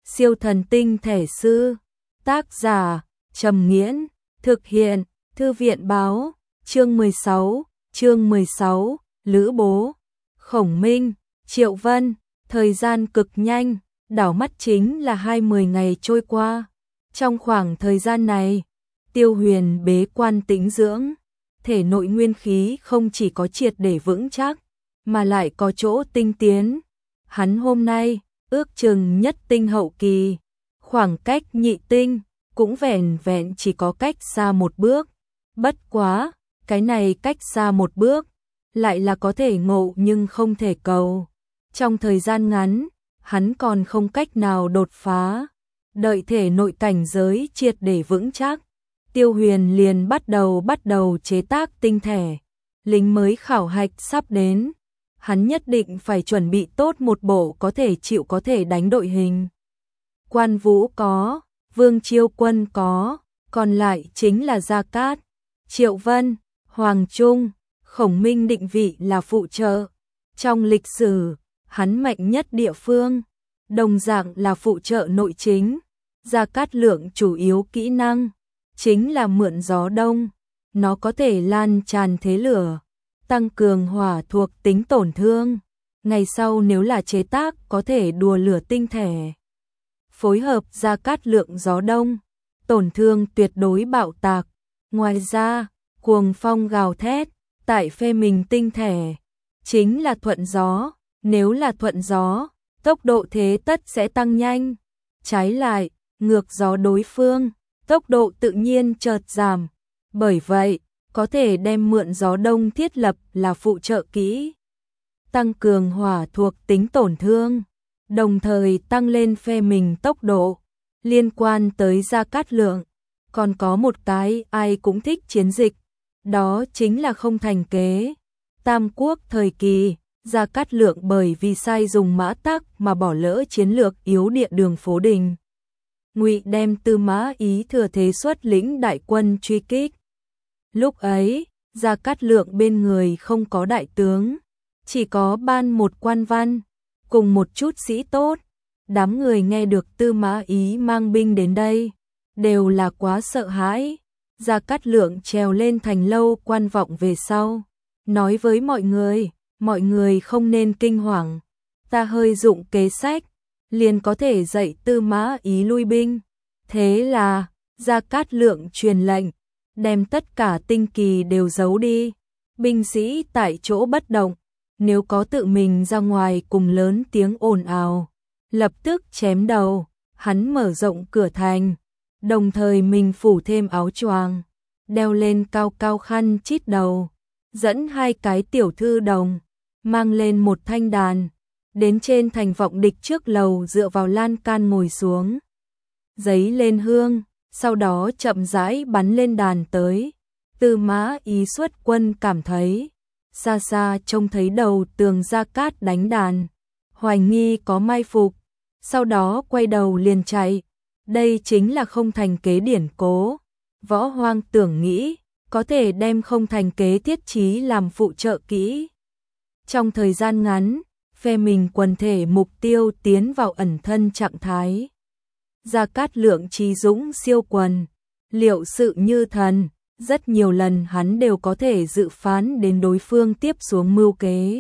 Siêu thần tinh thể sư. Tác giả Trầm Nghiễn. Thực hiện Thư viện báo. Chương 16, Lữ Bố. Khổng Minh, Triệu Vân. Thời gian cực nhanh, đảo mắt chính là 20 ngày trôi qua. Trong khoảng thời gian này, Tiêu Huyền bế quan tĩnh dưỡng, thể nội nguyên khí không chỉ có triệt để vững chắc, mà lại có chỗ tinh tiến. Hắn hôm nay ước chừng nhất tinh hậu kỳ, khoảng cách nhị tinh cũng vẻn vẹn chỉ có cách xa một bước. Bất quá, cái này cách xa một bước, lại là có thể ngộ nhưng không thể cầu. Trong thời gian ngắn, hắn còn không cách nào đột phá. Đợi thể nội cảnh giới triệt để vững chắc, Tiêu Huyền liền bắt đầu chế tác tinh thể. Lính mới khảo hạch sắp đến, hắn nhất định phải chuẩn bị tốt một bộ có thể chịu có thể đánh đội hình. Quan Vũ có, Vương Chiêu Quân có, còn lại chính là Gia Cát, Triệu Vân, Hoàng Trung, Khổng Minh định vị là phụ trợ. Trong lịch sử, hắn mạnh nhất địa phương, đồng dạng là phụ trợ nội chính. Gia Cát Lượng chủ yếu kỹ năng chính là mượn gió đông, nó có thể lan tràn thế lửa, tăng cường hỏa thuộc tính tổn thương. Ngày sau nếu là chế tác có thể đùa lửa tinh thể, phối hợp Gia Cát Lượng gió đông, tổn thương tuyệt đối bạo tạc. Ngoài ra, cuồng phong gào thét, tại phê mình tinh thể, chính là thuận gió. Nếu là thuận gió, tốc độ thế tất sẽ tăng nhanh. Trái lại, ngược gió đối phương, tốc độ tự nhiên chợt giảm. Bởi vậy, có thể đem mượn gió đông thiết lập là phụ trợ kỹ, tăng cường hỏa thuộc tính tổn thương, đồng thời tăng lên phe mình tốc độ. Liên quan tới Gia Cát Lượng, còn có một cái ai cũng thích chiến dịch, đó chính là không thành kế. Tam Quốc thời kỳ, Gia Cát Lượng bởi vì sai dùng mã tắc mà bỏ lỡ chiến lược yếu địa đường Phố Đình. Ngụy đem Tư Mã Ý thừa thế xuất lĩnh đại quân truy kích. Lúc ấy, Gia Cát Lượng bên người không có đại tướng, chỉ có ban một quan văn, cùng một chút sĩ tốt. Đám người nghe được Tư Mã Ý mang binh đến đây, đều là quá sợ hãi. Gia Cát Lượng trèo lên thành lâu quan vọng về sau, nói với mọi người không nên kinh hoàng, ta hơi dụng kế sách, liền có thể dạy Tư Mã Ý lui binh. Thế là, Gia Cát Lượng truyền lệnh, đem tất cả tinh kỳ đều giấu đi, binh sĩ tại chỗ bất động, nếu có tự mình ra ngoài cùng lớn tiếng ồn ào, lập tức chém đầu. Hắn mở rộng cửa thành, đồng thời mình phủ thêm áo choàng, đeo lên cao cao khăn chít đầu, dẫn hai cái tiểu thư đồng, mang lên một thanh đàn, đến trên thành vọng địch trước lầu dựa vào lan can ngồi xuống, giấy lên hương, sau đó chậm rãi bắn lên đàn tới. Tư Mã Ý xuất quân cảm thấy, xa xa trông thấy đầu tường Gia Cát đánh đàn, hoài nghi có mai phục, sau đó quay đầu liền chạy. Đây chính là không thành kế điển cố. Võ Hoang tưởng nghĩ, có thể đem không thành kế thiết trí làm phụ trợ kỹ. Trong thời gian ngắn, phe mình quần thể mục tiêu tiến vào ẩn thân trạng thái. Gia Cát Lượng trí dũng siêu quần, liệu sự như thần, rất nhiều lần hắn đều có thể dự phán đến đối phương tiếp xuống mưu kế.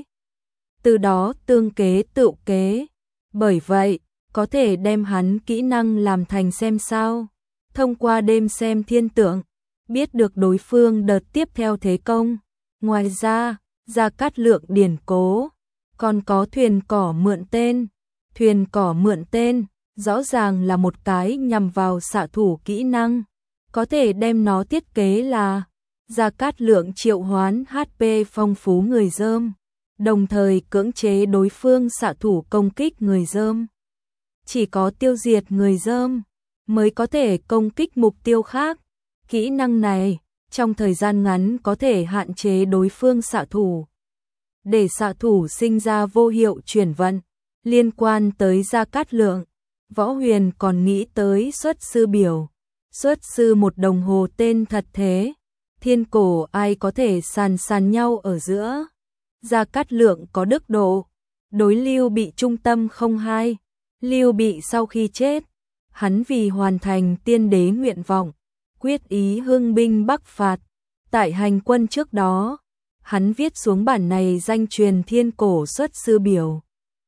Từ đó tương kế tựu kế, bởi vậy, có thể đem hắn kỹ năng làm thành xem sao. Thông qua đêm xem thiên tượng, biết được đối phương đợt tiếp theo thế công. Ngoài ra, Gia Cát Lượng điển cố, còn có thuyền cỏ mượn tên. Thuyền cỏ mượn tên, rõ ràng là một cái nhằm vào xạ thủ kỹ năng. Có thể đem nó thiết kế là Gia Cát Lượng triệu hoán HP phong phú người dơm, đồng thời cưỡng chế đối phương xạ thủ công kích người dơm. Chỉ có tiêu diệt người dơm mới có thể công kích mục tiêu khác. Kỹ năng này, trong thời gian ngắn có thể hạn chế đối phương xạ thủ, để xạ thủ sinh ra vô hiệu chuyển vận. Liên quan tới Gia Cát Lượng, Võ Huyền còn nghĩ tới xuất sư biểu. Xuất sư một đồng hồ tên thật thế, thiên cổ ai có thể sàn nhau ở giữa. Gia Cát Lượng có đức độ, đối lưu bị trung tâm không hai, Lưu Bị sau khi chết, hắn vì hoàn thành tiên đế nguyện vọng, quyết ý hưng binh bắc phạt. Tại hành quân trước đó, hắn viết xuống bản này danh truyền thiên cổ Xuất Sư Biểu.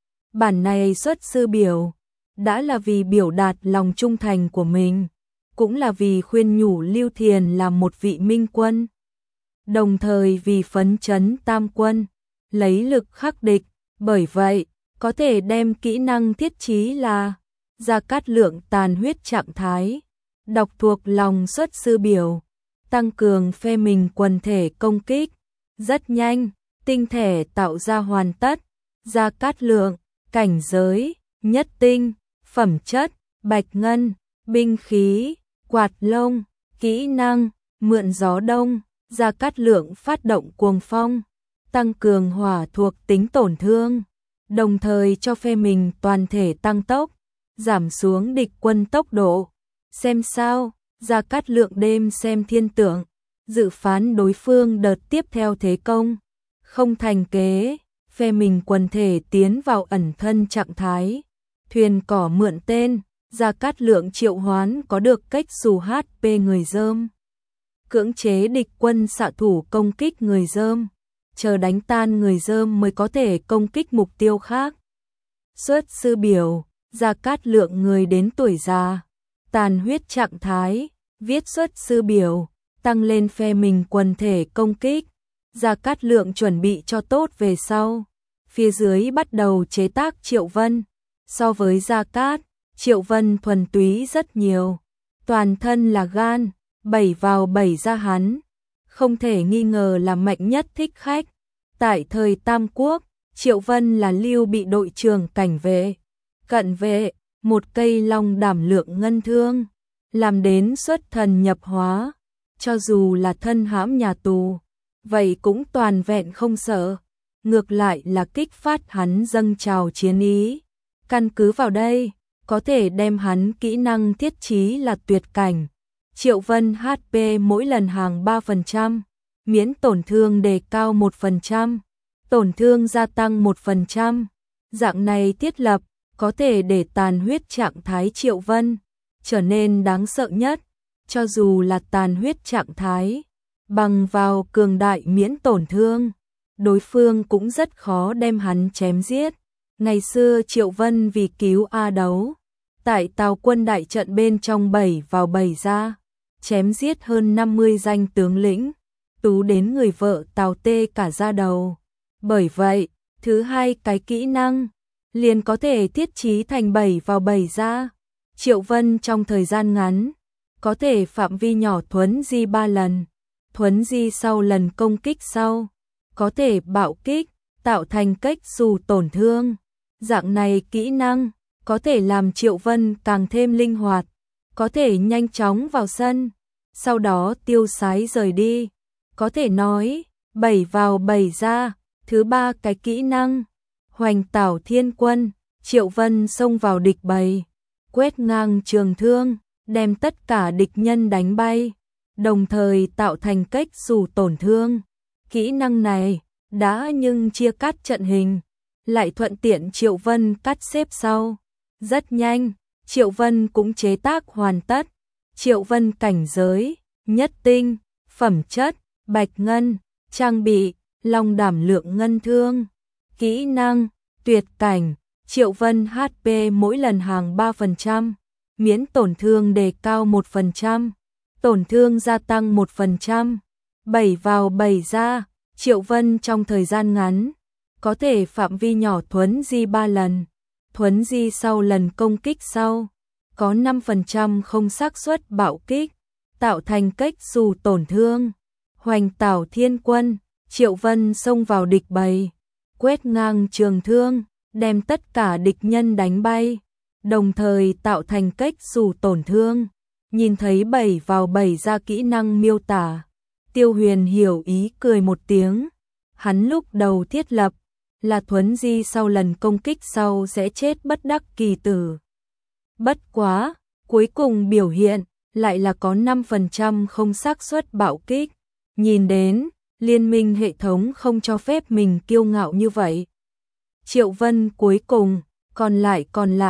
Bản này Xuất Sư Biểu đã là vì biểu đạt lòng trung thành của mình, cũng là vì khuyên nhủ Lưu Thiền làm một vị minh quân, đồng thời vì phấn chấn tam quân, lấy lực khắc địch. Bởi vậy, có thể đem kỹ năng thiết chí là Gia Cát Lượng tàn huyết trạng thái, đọc thuộc lòng Xuất Sư Biểu, tăng cường phe mình quần thể công kích. Rất nhanh, tinh thể tạo ra hoàn tất. Gia Cát Lượng, cảnh giới, nhất tinh, phẩm chất, bạch ngân, binh khí, quạt lông, kỹ năng, mượn gió đông. Gia Cát Lượng phát động cuồng phong, tăng cường hỏa thuộc tính tổn thương, đồng thời cho phe mình toàn thể tăng tốc, giảm xuống địch quân tốc độ. Xem sao, Gia Cát Lượng đêm xem thiên tượng, dự phán đối phương đợt tiếp theo thế công, không thành kế, phe mình quần thể tiến vào ẩn thân trạng thái. Thuyền cỏ mượn tên, Gia Cát Lượng triệu hoán có được cách xù HP người Dơm, cưỡng chế địch quân xạ thủ công kích người Dơm, chờ đánh tan người Dơm mới có thể công kích mục tiêu khác. Xuất Sư Biểu, Gia Cát Lượng người đến tuổi già, tàn huyết trạng thái, viết Xuất Sư Biểu, tăng lên phe mình quần thể công kích. Gia Cát Lượng chuẩn bị cho tốt về sau, phía dưới bắt đầu chế tác Triệu Vân. So với Gia Cát, Triệu Vân thuần túy rất nhiều, toàn thân là gan, 7 vào 7 ra hắn, không thể nghi ngờ là mạnh nhất thích khách. Tại thời Tam Quốc, Triệu Vân là Lưu Bị đội trưởng cảnh vệ, cận vệ, một cây long đảm lượng ngân thương, làm đến xuất thần nhập hóa, cho dù là thân hãm nhà tù, vậy cũng toàn vẹn không sợ, ngược lại là kích phát hắn dâng trào chiến ý. Căn cứ vào đây, có thể đem hắn kỹ năng thiết chí là tuyệt cảnh. Triệu Vân HP mỗi lần hàng 3%, miễn tổn thương đề cao 1%, tổn thương gia tăng 1%. Dạng này thiết lập, có thể để tàn huyết trạng thái Triệu Vân trở nên đáng sợ nhất, cho dù là tàn huyết trạng thái, bằng vào cường đại miễn tổn thương, đối phương cũng rất khó đem hắn chém giết. Ngày xưa Triệu Vân vì cứu A Đấu, tại Tào quân đại trận bên trong 7 vào 7 ra, chém giết hơn 50 danh tướng lĩnh, tú đến người vợ Tào tê cả da đầu. Bởi vậy, thứ hai cái kỹ năng liền có thể thiết chí thành 7 vào 7 ra. Triệu Vân trong thời gian ngắn có thể phạm vi nhỏ thuấn di 3 lần, thuấn di sau lần công kích sau, có thể bạo kích, tạo thành cách xù tổn thương. Dạng này kỹ năng có thể làm Triệu Vân càng thêm linh hoạt, có thể nhanh chóng vào sân, sau đó tiêu sái rời đi. Có thể nói, 7 vào 7 ra. Thứ ba cái kỹ năng, Hoành Tảo Thiên Quân, Triệu Vân xông vào địch bầy, quét ngang trường thương, đem tất cả địch nhân đánh bay, đồng thời tạo thành cách xù tổn thương. Kỹ năng này đã nhưng chia cắt trận hình, lại thuận tiện Triệu Vân cắt xếp sau. Rất nhanh, Triệu Vân cũng chế tác hoàn tất. Triệu Vân cảnh giới, nhất tinh, phẩm chất, bạch ngân, trang bị, long đảm lượng ngân thương. Kỹ năng, tuyệt cảnh, Triệu Vân HP mỗi lần hàng 3%, miễn tổn thương đề cao 1%, tổn thương gia tăng 1%, 7 vào 7 ra. Triệu Vân trong thời gian ngắn có thể phạm vi nhỏ thuấn di 3 lần, thuấn di sau lần công kích sau, có 5% không xác suất bạo kích, tạo thành cách xù tổn thương. Hoành Tảo Thiên Quân, Triệu Vân xông vào địch bầy, quét ngang trường thương, đem tất cả địch nhân đánh bay, đồng thời tạo thành cách xù tổn thương. Nhìn thấy 7 vào 7 ra kỹ năng miêu tả, Tiêu Huyền hiểu ý cười một tiếng. Hắn lúc đầu thiết lập là thuấn di sau lần công kích sau sẽ chết bất đắc kỳ tử. Bất quá, cuối cùng biểu hiện lại là có 5% không xác suất bạo kích. Nhìn đến, liên minh hệ thống không cho phép mình kiêu ngạo như vậy. Triệu Vân cuối cùng, còn lại,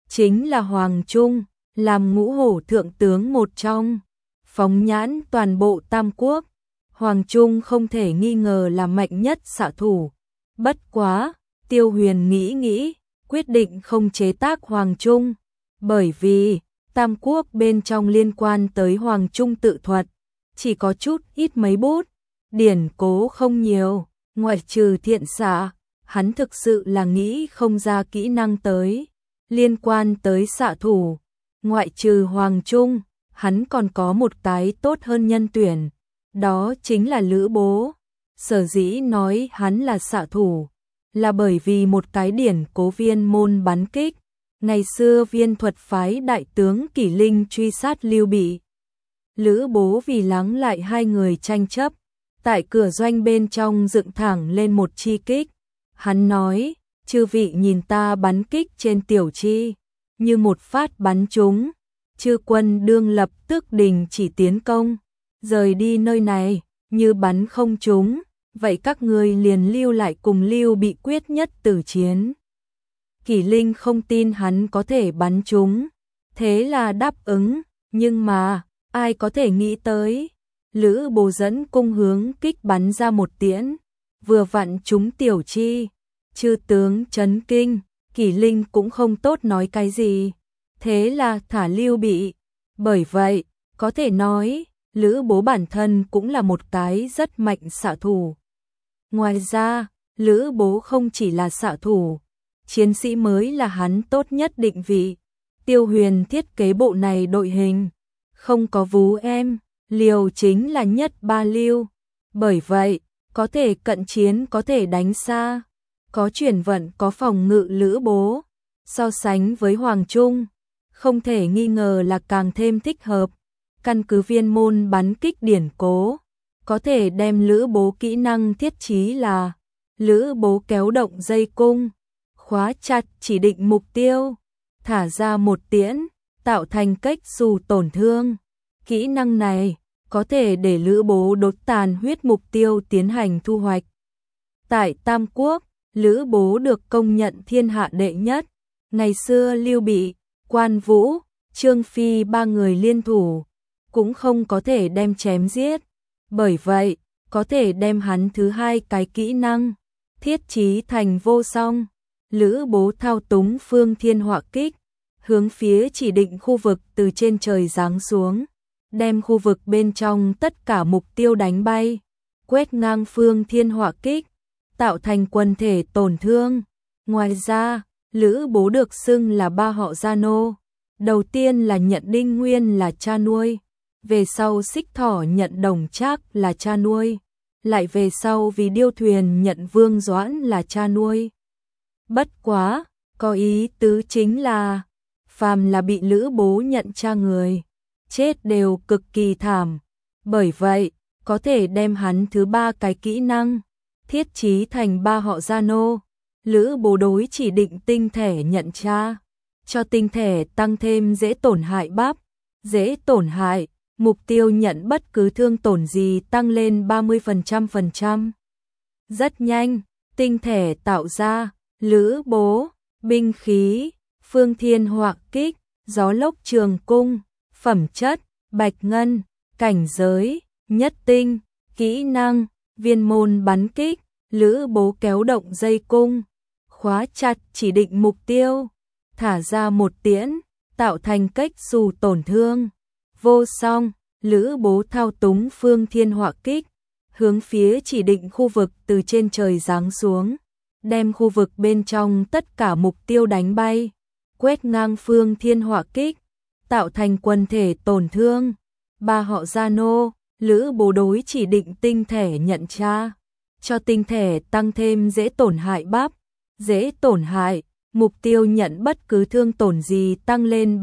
chính là Hoàng Trung, làm ngũ hổ thượng tướng một trong. Phóng nhãn toàn bộ Tam Quốc, Hoàng Trung không thể nghi ngờ là mạnh nhất xạ thủ. Bất quá, Tiêu Huyền nghĩ nghĩ, quyết định không chế tác Hoàng Trung, bởi vì Tam Quốc bên trong liên quan tới Hoàng Trung tự thuật, chỉ có chút ít mấy bút, điển cố không nhiều, ngoại trừ thiện xạ, hắn thực sự là nghĩ không ra kỹ năng tới. Liên quan tới xạ thủ, ngoại trừ Hoàng Trung, hắn còn có một cái tốt hơn nhân tuyển, đó chính là Lữ Bố. Sở dĩ nói hắn là xạ thủ, là bởi vì một cái điển cố viên môn bắn kích. Ngày xưa Viên thuật phái đại tướng Kỷ Linh truy sát Lưu Bị. Lữ Bố vì lắng lại hai người tranh chấp, tại cửa doanh bên trong dựng thẳng lên một chi kích. Hắn nói, chư vị nhìn ta bắn kích trên tiểu chi, như một phát bắn trúng, chư quân đương lập tức đình chỉ tiến công, rời đi nơi này, như bắn không trúng, vậy các ngươi liền lưu lại cùng Lưu Bị quyết nhất tử chiến. Kỷ Linh không tin hắn có thể bắn trúng, thế là đáp ứng, nhưng mà, ai có thể nghĩ tới, Lữ Bố dẫn cung hướng kích bắn ra một tiễn, vừa vặn trúng tiểu chi, chư tướng chấn kinh, Kỷ Linh cũng không tốt nói cái gì, thế là thả Lưu Bị. Bởi vậy, có thể nói, Lữ Bố bản thân cũng là một cái rất mạnh xạ thủ. Ngoài ra, Lữ Bố không chỉ là xạ thủ, chiến sĩ mới là hắn tốt nhất định vị. Tiêu Huyền thiết kế bộ này đội hình, không có vú em, liều chính là nhất ba lưu. Bởi vậy, có thể cận chiến, có thể đánh xa, có chuyển vận, có phòng ngự. Lữ Bố so sánh với Hoàng Trung, không thể nghi ngờ là càng thêm thích hợp. Căn cứ viên môn bắn kích điển cố, có thể đem Lữ Bố kỹ năng thiết trí là Lữ Bố kéo động dây cung, khóa chặt chỉ định mục tiêu, thả ra một tiễn, tạo thành cách dù tổn thương. Kỹ năng này có thể để Lữ Bố đốt tàn huyết mục tiêu tiến hành thu hoạch. Tại Tam Quốc, Lữ Bố được công nhận thiên hạ đệ nhất. Ngày xưa Lưu Bị, Quan Vũ, Trương Phi ba người liên thủ, cũng không có thể đem chém giết. Bởi vậy, có thể đem hắn thứ hai cái kỹ năng thiết trí thành vô song. Lữ Bố thao túng Phương Thiên Họa kích, hướng phía chỉ định khu vực từ trên trời giáng xuống, đem khu vực bên trong tất cả mục tiêu đánh bay, quét ngang Phương Thiên Họa kích, tạo thành quần thể tổn thương. Ngoài ra, Lữ Bố được xưng là ba họ Gia Nô. Đầu tiên là nhận Đinh Nguyên là cha nuôi, về sau Xích Thỏ nhận Đồng Trác là cha nuôi, lại về sau vì Điêu Thuyền nhận Vương Doãn là cha nuôi. Bất quá, có ý tứ chính là, phàm là bị Lữ Bố nhận cha người, chết đều cực kỳ thảm. Bởi vậy, có thể đem hắn thứ ba cái kỹ năng thiết trí thành ba họ Gia Nô. Lữ Bố đối chỉ định tinh thể nhận cha, cho tinh thể tăng thêm dễ tổn hại bắp, dễ tổn hại, mục tiêu nhận bất cứ thương tổn gì tăng lên 30%. Rất nhanh, tinh thể tạo ra, Lữ Bố, binh khí, Phương Thiên Họa kích, Gió Lốc Trường Cung, phẩm chất, bạch ngân, cảnh giới, nhất tinh, kỹ năng, viên môn bắn kích, Lữ Bố kéo động dây cung, khóa chặt chỉ định mục tiêu, thả ra một tiễn, tạo thành cách dù tổn thương. Vô song, Lữ Bố thao túng Phương Thiên Họa kích, hướng phía chỉ định khu vực từ trên trời giáng xuống, đem khu vực bên trong tất cả mục tiêu đánh bay, quét ngang Phương Thiên Họa kích, tạo thành quần thể tổn thương. Ba họ Gia Nô, Lữ Bố đối chỉ định tinh thể nhận cha, cho tinh thể tăng thêm dễ tổn hại bắp, dễ tổn hại, mục tiêu nhận bất cứ thương tổn gì tăng lên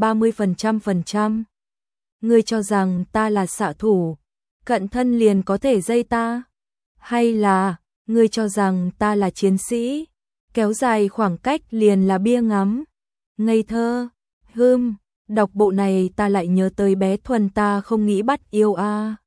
30%. Ngươi cho rằng ta là xạ thủ, cận thân liền có thể dây ta? Hay là, ngươi cho rằng ta là chiến sĩ, kéo dài khoảng cách liền là bia ngắm? Ngây thơ, đọc bộ này ta lại nhớ tới bé Thuần ta không nghĩ bắt yêu a.